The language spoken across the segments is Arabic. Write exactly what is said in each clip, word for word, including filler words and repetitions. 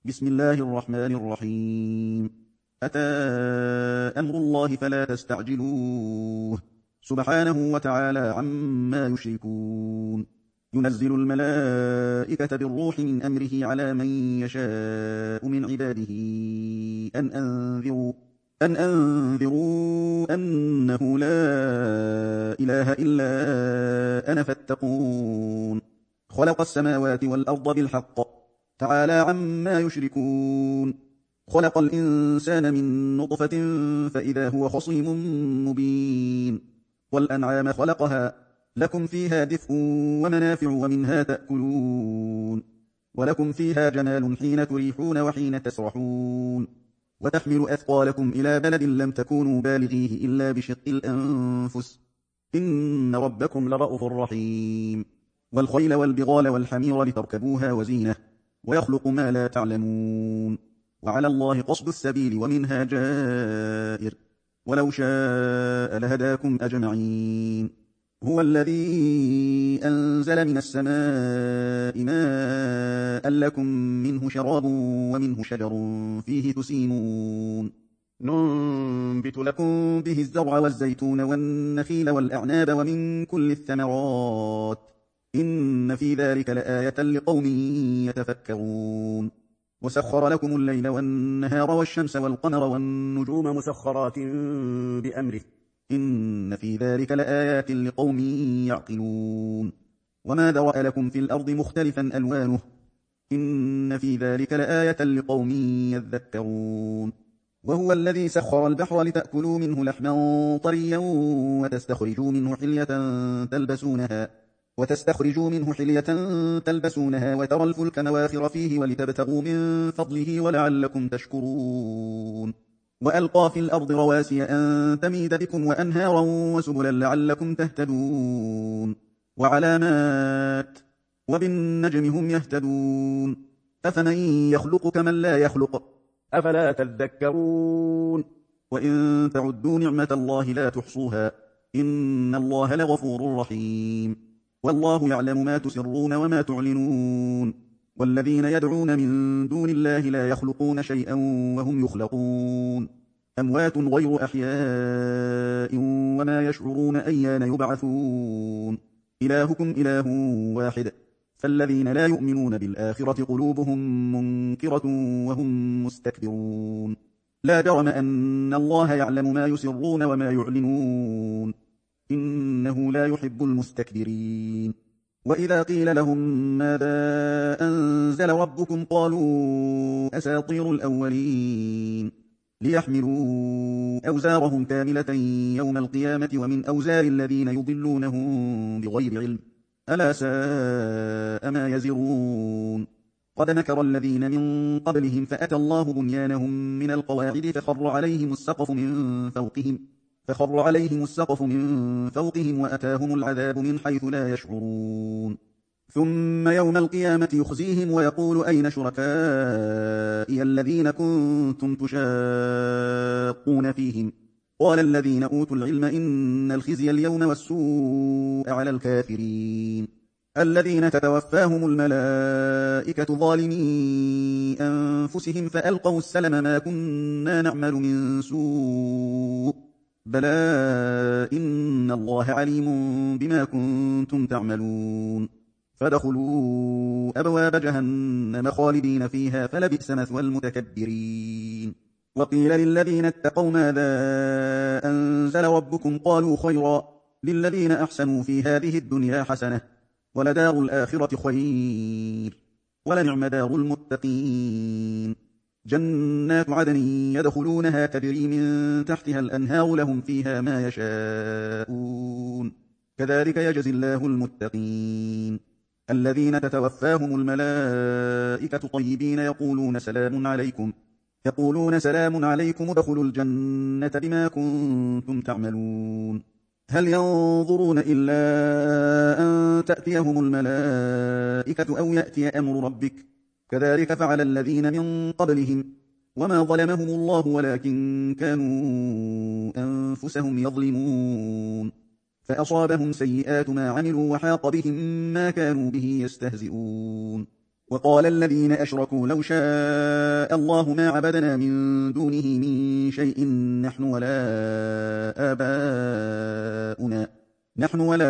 بسم الله الرحمن الرحيم. أتى أمر الله فلا تستعجلوه سبحانه وتعالى عما يشركون. ينزل الملائكة بالروح من أمره على من يشاء من عباده أن أنذروا أن أنذروا أنه لا إله إلا أنا فاتقون. خلق السماوات والأرض بالحق تعالى عما يشركون. خلق الإنسان من نطفة فإذا هو خصيم مبين. والأنعام خلقها لكم فيها دفء ومنافع ومنها تأكلون. ولكم فيها جمال حين تريحون وحين تسرحون. وتحمل أثقالكم إلى بلد لم تكونوا بالغيه إلا بشق الأنفس إن ربكم لرءوف رحيم. والخيل والبغال والحمير لتركبوها وزينة ويخلق ما لا تعلمون. وعلى الله قصد السبيل ومنها جائر ولو شاء لهداكم أجمعين. هو الذي أنزل من السماء ماء لكم منه شراب ومنه شجر فيه تسيمون. ننبت لكم به الزرع والزيتون والنخيل والأعناب ومن كل الثمرات إن في ذلك لآية لقوم يتفكرون. وسخر لكم الليل والنهار والشمس والقمر والنجوم مسخرات بأمره إن في ذلك لآيات لقوم يعقلون. وما ذرأ لكم في الأرض مختلفا ألوانه إن في ذلك لآية لقوم يذكرون. وهو الذي سخر البحر لتأكلوا منه لحما طريا وتستخرجوا منه حلية تلبسونها وتستخرجوا منه حلية تلبسونها وترى الفلك مواخر فيه ولتبتغوا من فضله ولعلكم تشكرون. وألقى في الأرض رواسي أن تميد بكم وأنهارا وسبلا لعلكم تهتدون. وعلامات وبالنجم هم يهتدون. أفمن يخلق كمن لا يخلق أفلا تذكرون. وإن تعدوا نعمة الله لا تحصوها إن الله لغفور رحيم. والله يعلم ما تسرون وما تعلنون. والذين يدعون من دون الله لا يخلقون شيئا وهم يخلقون. أموات غير أحياء وما يشعرون أيان يبعثون. إلهكم إله واحد فالذين لا يؤمنون بالآخرة قلوبهم منكرة وهم مستكبرون. لا جرم أن الله يعلم ما يسرون وما يعلنون إنه لا يحب المستكبرين. وإذا قيل لهم ماذا أنزل ربكم قالوا أساطير الأولين ليحملوا أوزارهم كاملة يوم القيامة ومن أوزار الذين يضلونهم بغير علم ألا ساء ما يزرون. قد مكر الذين من قبلهم فأتى الله بنيانهم من القواعد فخر عليهم السقف من فوقهم فخر عليهم السقف من فوقهم وأتاهم العذاب من حيث لا يشعرون. ثم يوم القيامة يخزيهم ويقول أين شركائي الذين كنتم تشاقون فيهم قال الذين أوتوا العلم إن الخزي اليوم والسوء على الكافرين الذين تتوفاهم الملائكة ظالمي أنفسهم فألقوا السلم ما كنا نعمل من سوء بلى إن الله عليم بما كنتم تعملون. فادخلوا أبواب جهنم خالدين فيها فلبئس مثوى المتكبرين. وقيل للذين اتقوا ماذا أنزل ربكم قالوا خيرا للذين أحسنوا في هذه الدنيا حسنة ولدار الآخرة خير ولنعم دار المتقين. جنات عدن يدخلونها تجري من تحتها الأنهار لهم فيها ما يشاءون كذلك يجزي الله المتقين. الذين تتوفاهم الملائكة طيبين يقولون سلام عليكم يقولون سلام عليكم ادخلوا الجنة بما كنتم تعملون. هل ينظرون إلا أن تأتيهم الملائكة أو يأتي أمر ربك كذلك فعل الذين من قبلهم وما ظلمهم الله ولكن كانوا أنفسهم يظلمون. فأصابهم سيئات ما عملوا وحاق بهم ما كانوا به يستهزئون. وقال الذين أشركوا لو شاء الله ما عبدنا من دونه من شيء نحن ولا آباؤنا نحن ولا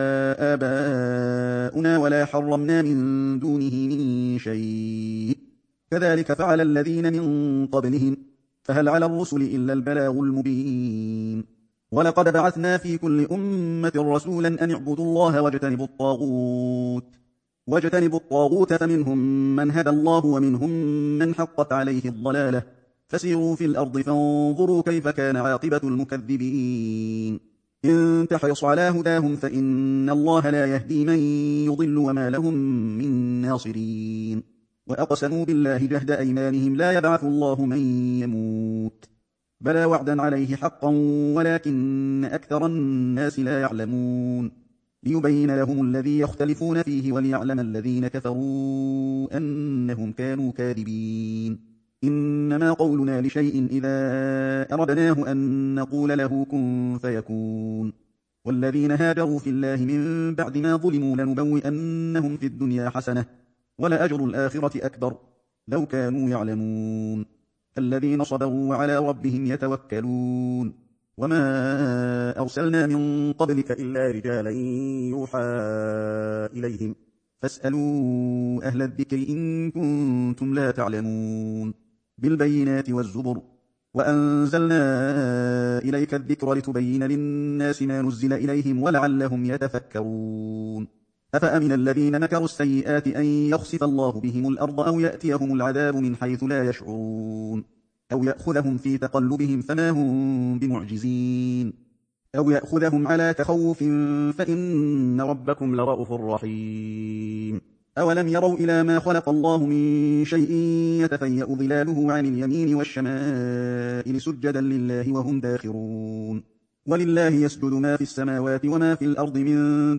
آباؤنا ولا حرمنا من دونه من شيء كذلك فعل الذين من قبلهم فهل على الرسل إلا البلاغ المبين ولقد بعثنا في كل أمة رسولا أن اعبدوا الله واجتنبوا الطاغوت واجتنبوا الطاغوت فمنهم من هدى الله ومنهم من حقت عليه الضلالة فسيروا في الأرض فانظروا كيف كان عاقبة المكذبين إن تحرص على هداهم فإن الله لا يهدي من يضل وما لهم من ناصرين وأقسموا بالله جهد أيمانهم لا يبعث الله من يموت بلى وعدا عليه حقا ولكن أكثر الناس لا يعلمون ليبين لهم الذي يختلفون فيه وليعلم الذين كفروا أنهم كانوا كاذبين إنما قولنا لشيء إذا أردناه أن نقول له كن فيكون والذين هاجروا في الله من بعد ما ظلموا لنبوئنهم في الدنيا حسنة ولأجر الآخرة أكبر لو كانوا يعلمون الذين صبروا وعلى ربهم يتوكلون وما أرسلنا من قبلك إلا رجالا يوحى إليهم فاسألوا أهل الذكر إن كنتم لا تعلمون بالبينات والزبر وأنزلنا إليك الذكر لتبين للناس ما نزل إليهم ولعلهم يتفكرون أفأمن الذين مكروا السيئات أن يخسف الله بهم الأرض أو يأتيهم العذاب من حيث لا يشعرون أو يأخذهم في تقلبهم فما هم بمعجزين أو يأخذهم على تخوف فإن ربكم لرؤوف رحيم أولم يروا إلى ما خلق الله من شيء يتفيأ ظلاله عن اليمين والشمائل سجدا لله وهم داخرون ولله يسجد ما في السماوات وما في الأرض من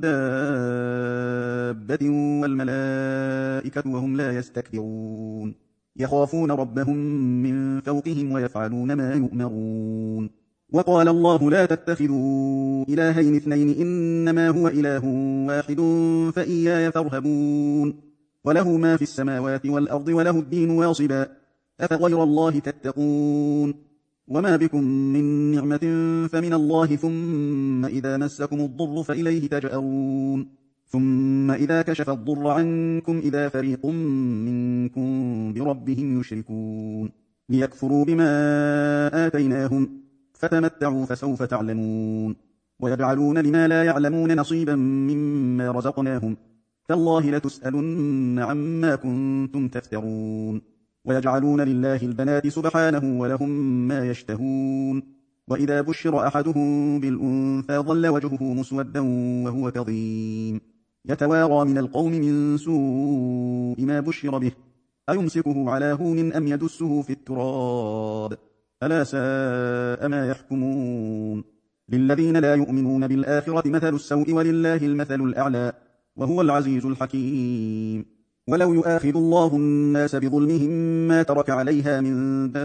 دابة والملائكة وهم لا يستكبرون يخافون ربهم من فوقهم ويفعلون ما يؤمرون وقال الله لا تتخذوا إلهين اثنين إنما هو إله واحد فإياي فارهبون وله ما في السماوات والأرض وله الدين واصبا أفغير الله تتقون وما بكم من نعمة فمن الله ثم إذا مسكم الضر فإليه تجأرون ثم إذا كشف الضر عنكم إذا فريق منكم بربهم يشركون ليكفروا بما آتيناهم فتمتعوا فسوف تعلمون ويجعلون لما لا يعلمون نصيبا مما رزقناهم تالله لتسألن عما كنتم تفترون ويجعلون لله البنات سبحانه ولهم ما يشتهون وإذا بشر أحدهم بالأنثى ظل وجهه مسودا وهو كظيم يتوارى من القوم من سوء ما بشر به أيمسكه على هون أم يدسه في التراب ألا ساء ما يحكمون للذين لا يؤمنون بالآخرة مثل السوء ولله المثل الأعلى وهو العزيز الحكيم ولو يؤاخذ الله الناس بظلمهم ما ترك عليها من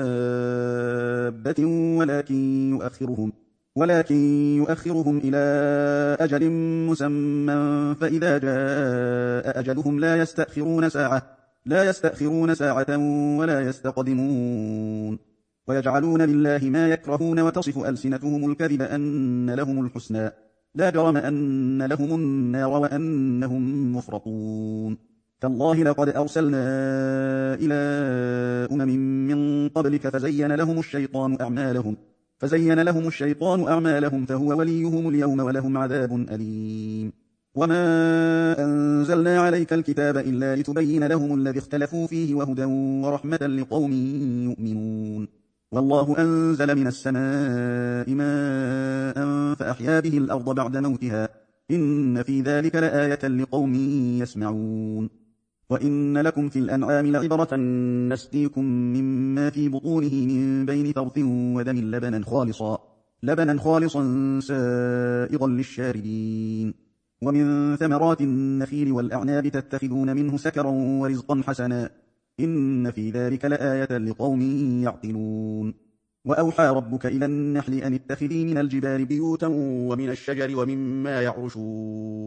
دابة ولكن يؤخرهم ولكن يؤخرهم إلى أجل مسمى فإذا جاء أجلهم لا يستأخرون ساعة لا يستأخرون ساعة ولا يستقدمون ويجعلون لله ما يكرهون وتصف ألسنتهم الكذب أن لهم الحسنى لا جرم أن لهم النار وأنهم مفرطون تالله لقد أرسلنا إلى أمم من قبلك فزين لهم الشيطان أعمالهم فزين لهم الشيطان أعمالهم فهو وليهم اليوم ولهم عذاب أليم وما أنزلنا عليك الكتاب إلا لتبين لهم الذي اختلفوا فيه وهدى ورحمة لقوم يؤمنون والله أنزل من السماء ماء فأحيا به الأرض بعد موتها إن في ذلك لآية لقوم يسمعون وإن لكم في الأنعام لعبرة نسقيكم مما في بطونه من بين فرث ودم لبنا خالصا لبنا خالصا سائغا للشاربين ومن ثمرات النخيل والأعناب تتخذون منه سكرا ورزقا حسنا إن في ذلك لآية لقوم يعقلون وأوحى ربك إلى النحل أن اتخذي من الجبال بيوتا ومن الشجر ومما يعرشون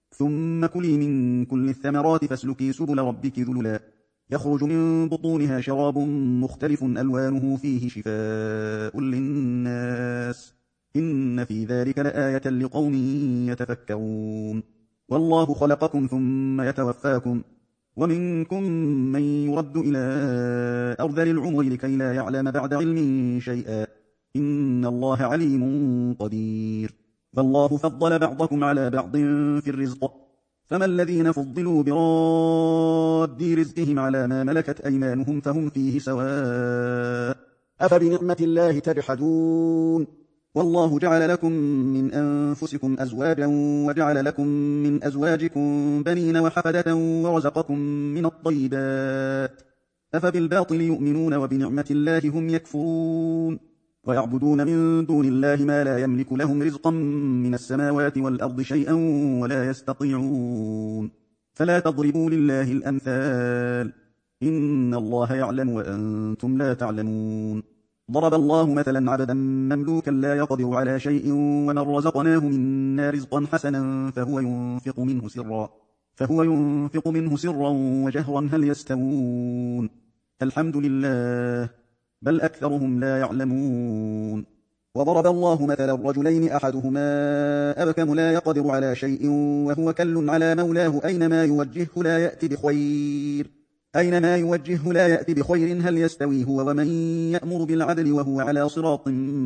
ثم كلي من كل الثمرات فاسلكي سبل ربك ذللا يخرج من بطونها شراب مختلف ألوانه فيه شفاء للناس إن في ذلك لآية لقوم يتفكرون والله خلقكم ثم يتوفاكم ومنكم من يرد إلى أرذل العمر لكي لا يعلم بعد علم شيئا إن الله عليم قدير فالله فضل بعضكم على بعض في الرزق فما الذين فضلوا براد رزقهم على ما ملكت أيمانهم فهم فيه سواء أفبنعمة الله تجحدون والله جعل لكم من أنفسكم أزواجا وجعل لكم من أزواجكم بنين وحفدة ورزقكم من الطيبات أفبالباطل يؤمنون وبنعمة الله هم يكفرون ويعبدون من دون الله ما لا يملك لهم رزقا من السماوات والأرض شيئا ولا يستطيعون فلا تضربوا لله الأمثال إن الله يعلم وأنتم لا تعلمون ضرب الله مثلا عبدا مملوكا لا يقدر على شيء ومن رزقناه منا رزقا حسنا فهو ينفق منه سرا فهو ينفق منه سرا وجهرا هل يستوون الحمد لله بل أكثرهم لا يعلمون وضرب الله مثلا الرجلين أحدهما أبكم لا يقدر على شيء وهو كل على مولاه أينما يوجهه لا يأتي بخير أينما يوجهه لا يأتي بخير هل يستوي هو ومن يأمر بالعدل وهو على صراط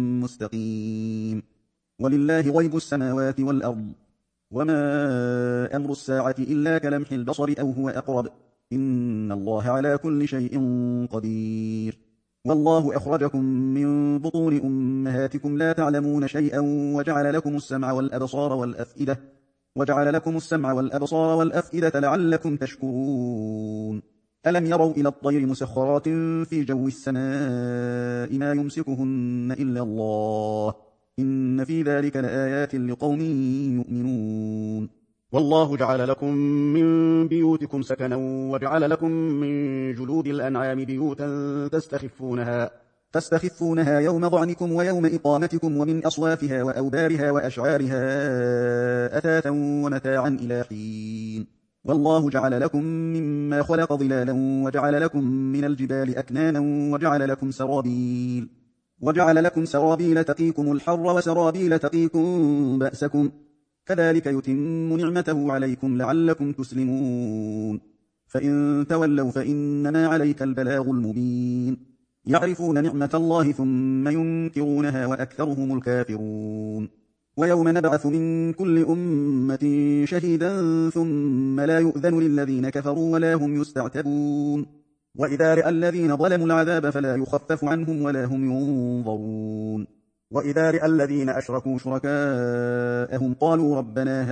مستقيم ولله غيب السماوات والأرض وما أمر الساعة إلا كلمح البصر أو هو أقرب إن الله على كل شيء قدير والله أخرجكم من بطون أمهاتكم لا تعلمون شيئا وجعل لكم السمع والأبصار والأفئدة وجعل لكم السمع والأبصار والأفئدة لعلكم تشكرون ألم يروا إلى الطير مسخرات في جو السماء ما يمسكهن إلا الله إن في ذلك لآيات لقوم يؤمنون والله جعل لكم من بيوتكم سكنا وجعل لكم من جلود الأنعام بيوتا تستخفونها تستخفونها يوم ضعنكم ويوم إقامتكم ومن أصوافها وأوبارها وأشعارها أثاثا ومتاعا إلى حين والله جعل لكم مما خلق ظلالا وجعل لكم من الجبال أكنانا وجعل لكم سرابيل وجعل لكم سرابيل تقيكم الحر وسرابيل تقيكم بأسكم كذلك يتم نعمته عليكم لعلكم تسلمون فإن تولوا فإنما عليك البلاغ المبين يعرفون نعمة الله ثم ينكرونها وأكثرهم الكافرون ويوم نبعث من كل أمة شهيدا ثم لا يؤذن للذين كفروا ولا هم يستعتبون وإذا رأى الذين ظلموا العذاب فلا يخفف عنهم ولا هم ينظرون وإذا رأى الذين أشركوا شركاءهم قالوا ربنا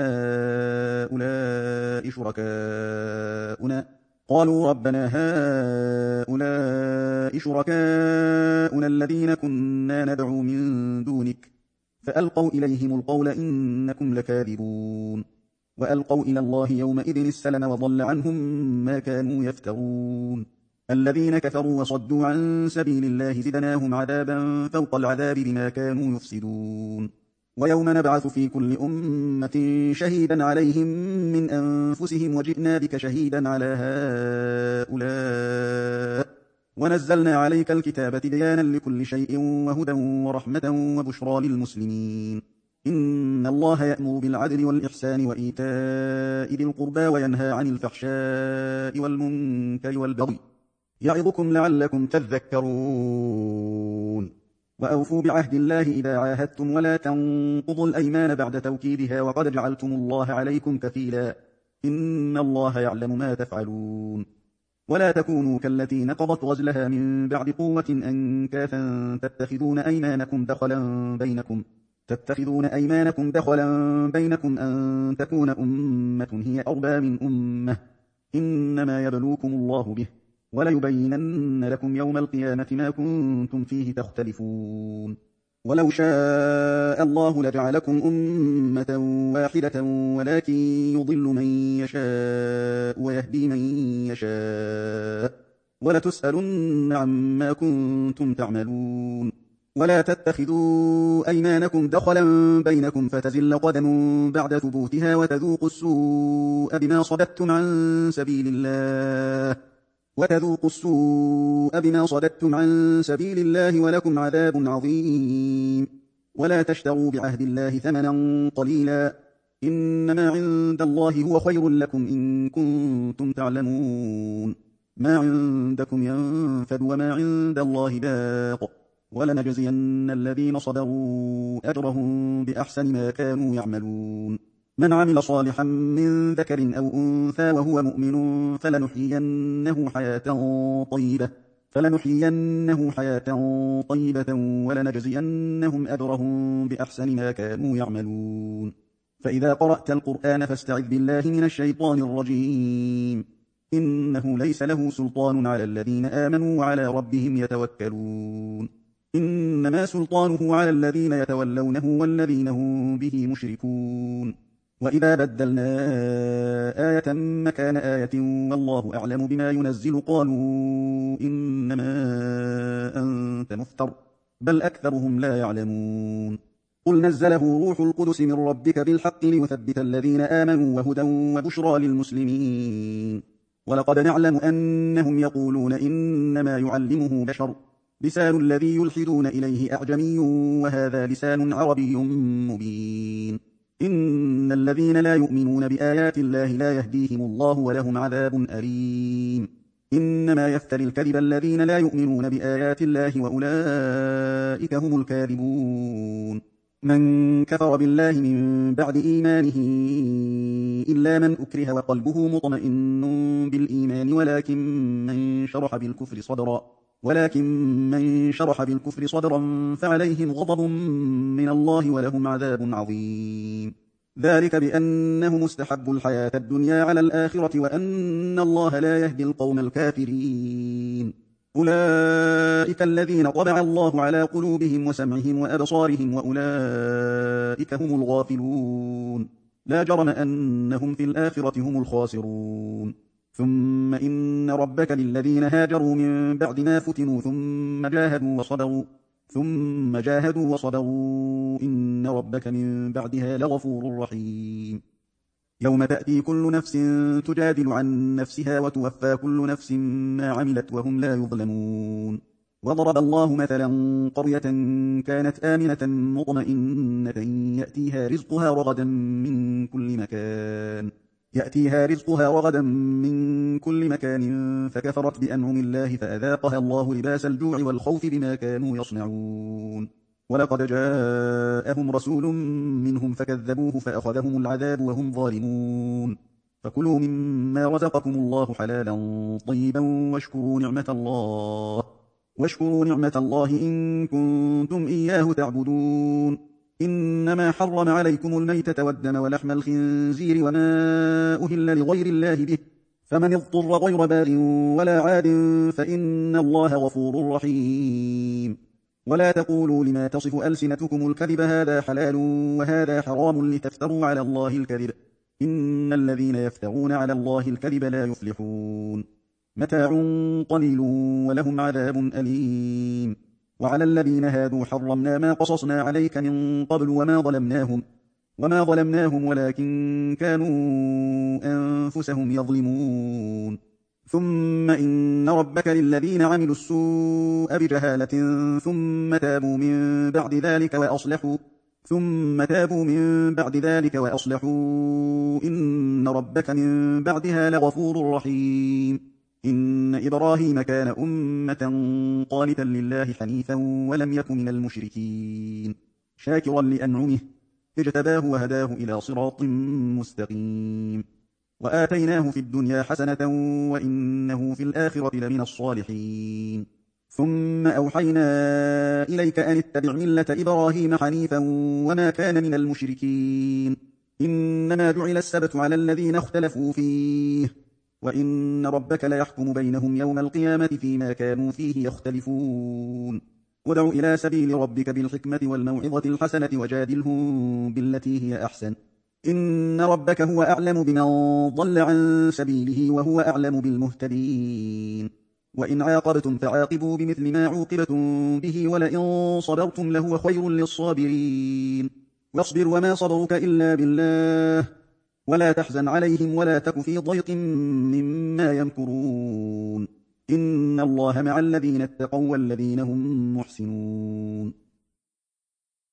هؤلاء شركاؤنا قالوا ربنا هؤلاء شركاؤنا الذين كنا ندعو من دونك فألقوا إليهم القول إنكم لكاذبون وألقوا إلى الله يومئذ السلم وضل عنهم ما كانوا يفترون الذين كفروا وصدوا عن سبيل الله زدناهم عذابا فوق العذاب بما كانوا يفسدون ويوم نبعث في كل أمة شهيدا عليهم من أنفسهم وجئنا بك شهيدا على هؤلاء ونزلنا عليك الكتاب تبيانا لكل شيء وهدى ورحمة وبشرى للمسلمين إن الله يأمر بالعدل والإحسان وإيتاء ذي القربى وينهى عن الفحشاء والمنكر والبغي يعظكم لعلكم تذكرون وأوفوا بعهد الله إذا عاهدتم ولا تنقضوا الأيمان بعد توكيدها وقد جعلتم الله عليكم كفيلا إن الله يعلم ما تفعلون ولا تكونوا كالتي نقضت غزلها من بعد قوة أنكاثا تتخذون أيمانكم دخلا بينكم تتخذون أيمانكم دخلا بينكم أن تكون أمة هي أربى من أمة إنما يبلوكم الله به وليبينن لكم يوم القيامة ما كنتم فيه تختلفون ولو شاء الله لجعلكم أمة واحدة ولكن يضل من يشاء ويهدي من يشاء ولتسألن عما كنتم تعملون ولا تتخذوا أيمانكم دخلا بينكم فتزل قدم بعد ثبوتها وتذوقوا السوء بما صددتم عن سبيل الله وتذوقوا السوء بما صددتم عن سبيل الله ولكم عذاب عظيم. ولا تشتروا بعهد الله ثمنا قليلا، إنما عند الله هو خير لكم إن كنتم تعلمون. ما عندكم ينفد وما عند الله باق، ولنجزين الذين صبروا أجرهم بأحسن ما كانوا يعملون. من عمل صالحا من ذكر أو أنثى وهو مؤمن فلنحيينه حياة طيبة فلنحيينه حياة طيبة ولنجزينهم أجرهم بأحسن ما كانوا يعملون. فإذا قرأت القرآن فاستعذ بالله من الشيطان الرجيم، إنه ليس له سلطان على الذين آمنوا وعلى ربهم يتوكلون. إنما سلطانه على الذين يتولونه والذين هم به مشركون. وإذا بدلنا آية مكان آية والله أعلم بما ينزل قالوا إنما أنت مفتر بل أكثرهم لا يعلمون. قل نزله روح القدس من ربك بالحق ليثبت الذين آمنوا وهدى وبشرى للمسلمين. ولقد نعلم أنهم يقولون إنما يعلمه بشر، لسان الذي يلحدون إليه أعجمي وهذا لسان عربي مبين. إن الذين لا يؤمنون بآيات الله لا يهديهم الله ولهم عذاب أليم. إنما يفتري الكذب الذين لا يؤمنون بآيات الله وأولئك هم الكاذبون. من كفر بالله من بعد إيمانه إلا من أكره وقلبه مطمئن بالإيمان ولكن من شرح بالكفر صدرا ولكن من شرح بالكفر صدرا فعليهم غضب من الله ولهم عذاب عظيم. ذلك بأنهم استحبوا الحياة الدنيا على الآخرة وأن الله لا يهدي القوم الكافرين. أولئك الذين طبع الله على قلوبهم وسمعهم وأبصارهم وأولئك هم الغافلون. لا جرم أنهم في الآخرة هم الخاسرون. ثم إن ربك للذين هاجروا من بعد ما فتنوا ثم جاهدوا وصبروا ثم جاهدوا وصبروا إن ربك من بعدها لغفور رحيم. يوم تأتي كل نفس تجادل عن نفسها وتوفى كل نفس ما عملت وهم لا يظلمون. وضرب الله مثلا قرية كانت آمنة مطمئنة يأتيها رزقها رغدا من كل مكان يأتيها رزقها رغدا من كل مكان فكفرت بأنعم الله فأذاقها الله لباس الجوع والخوف بما كانوا يصنعون. ولقد جاءهم رسول منهم فكذبوه فأخذهم العذاب وهم ظالمون. فكلوا مما رزقكم الله حلالا طيبا واشكروا نعمة الله واشكروا نعمة الله إن كنتم إياه تعبدون. إنما حرم عليكم الميتة والدم ولحم الخنزير وما أهل لغير الله به، فمن اضطر غير باغ ولا عاد فإن الله غفور رحيم. ولا تقولوا لما تصف ألسنتكم الكذب هذا حلال وهذا حرام لتفتروا على الله الكذب، إن الذين يفترون على الله الكذب لا يفلحون. متاع قليل ولهم عذاب أليم. وعلى الذين هادوا حرمنا ما قصصنا عليك من قبل وما ظلمناهم وما ظلمناهم ولكن كانوا أنفسهم يظلمون. ثم إن ربك للذين عملوا السوء بجهالة ثم تابوا من بعد ذلك وأصلحوا ثم تابوا من بعد ذلك وأصلحوا إن ربك من بعدها لغفور رحيم. إن إبراهيم كان أمة قانتا لله حنيفا ولم يك من المشركين شاكرا لأنعمه اجتباه وهداه إلى صراط مستقيم. وآتيناه في الدنيا حسنة وإنه في الآخرة لمن الصالحين. ثم أوحينا إليك أن اتبع ملة إبراهيم حنيفا وما كان من المشركين. إنما جعل السبت على الذين اختلفوا فيه وإن ربك ليحكم بينهم يوم القيامة فيما كانوا فيه يختلفون. ودع إلى سبيل ربك بالحكمة والموعظة الحسنة وجادلهم بالتي هي أحسن، إن ربك هو أعلم بمن ضل عن سبيله وهو أعلم بالمهتدين. وإن عاقبتم فعاقبوا بمثل ما عوقبتم به ولئن صبرتم لهو خير للصابرين واصبر وما صبرك إلا بالله ولا تحزن عليهم ولا تك في ضيق مما يمكرون إن الله مع الذين اتقوا والذين هم محسنون